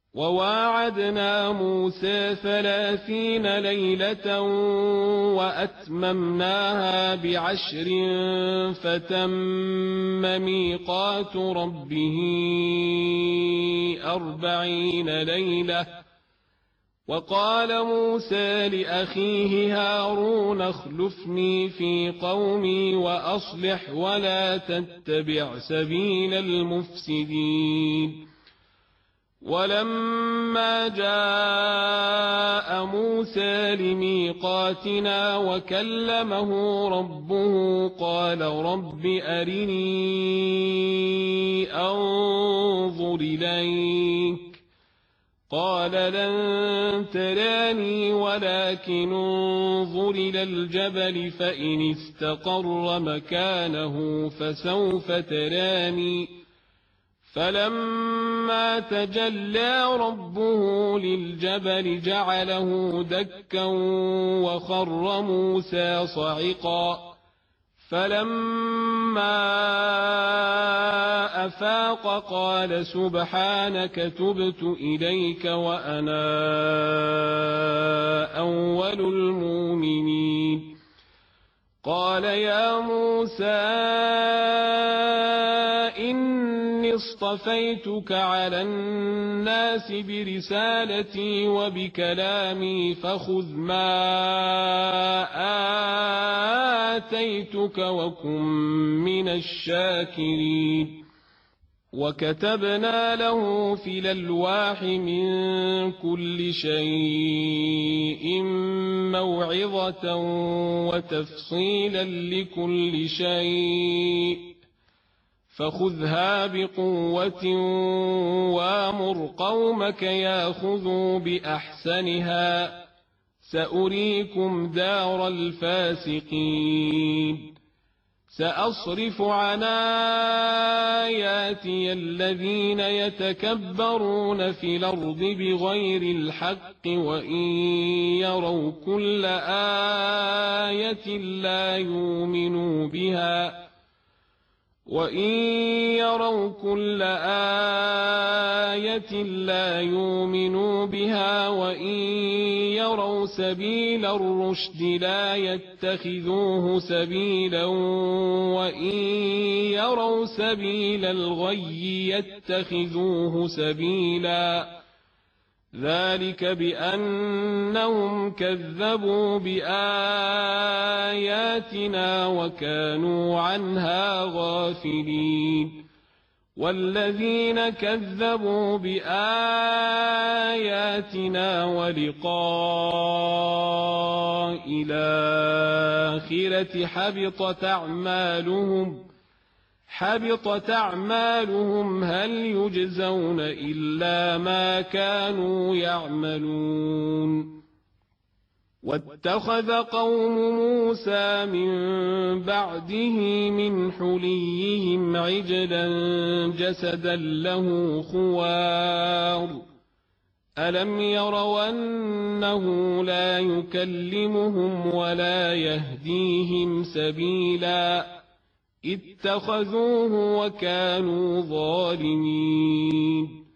وواعدنا موسى 30 ليلة وأتممناها ب10 فتم ميقات ربه 40 ليلة. وقال موسى لأخيه هارون اخلفني في قومي وأصلح ولا تتبع سبيل المفسدين. ولما جاء موسى لميقاتنا وكلمه ربه قال رب أرني أنظر إليك قال لن تراني ولكن انظر إلى الجبل فإن استقر مكانه فسوف تراني. فلما تجلى ربه للجبل جعله دكا وخر موسى صعقا. فلما أفاق قال سبحانك تبت إليك وأنا أول المؤمنين. قال يا موسى إني اصطفيتك على الناس برسالتي وبكلامي فخذ ما آتيتك وكن من الشاكرين. وكتبنا له في الألواح من كل شيء موعظة وتفصيلا لكل شيء فخذها بقوة وامر قومك ياخذوا بأحسنها سأريكم دار الفاسقين. سأصرف عن آياتي الذين يتكبرون في الأرض بغير الحق وإن يروا كل آية لا يؤمنوا بها وإن يروا سبيل الرشد لا يتخذوه سبيلا وإن يروا سبيل الغي يتخذوه سبيلا. ذلك بأنهم كذبوا بآياتنا وكانوا عنها غافلين. والذين كذبوا بآياتنا ولقاء الآخرة حبطت أعمالهم هل يجزون إلا ما كانوا يعملون. واتخذ قوم موسى من بعده من حليهم عجلا جسدا له خوار ألم يروا أنه لا يكلمهم ولا يهديهم سبيلا اتخذوه وكانوا ظالمين.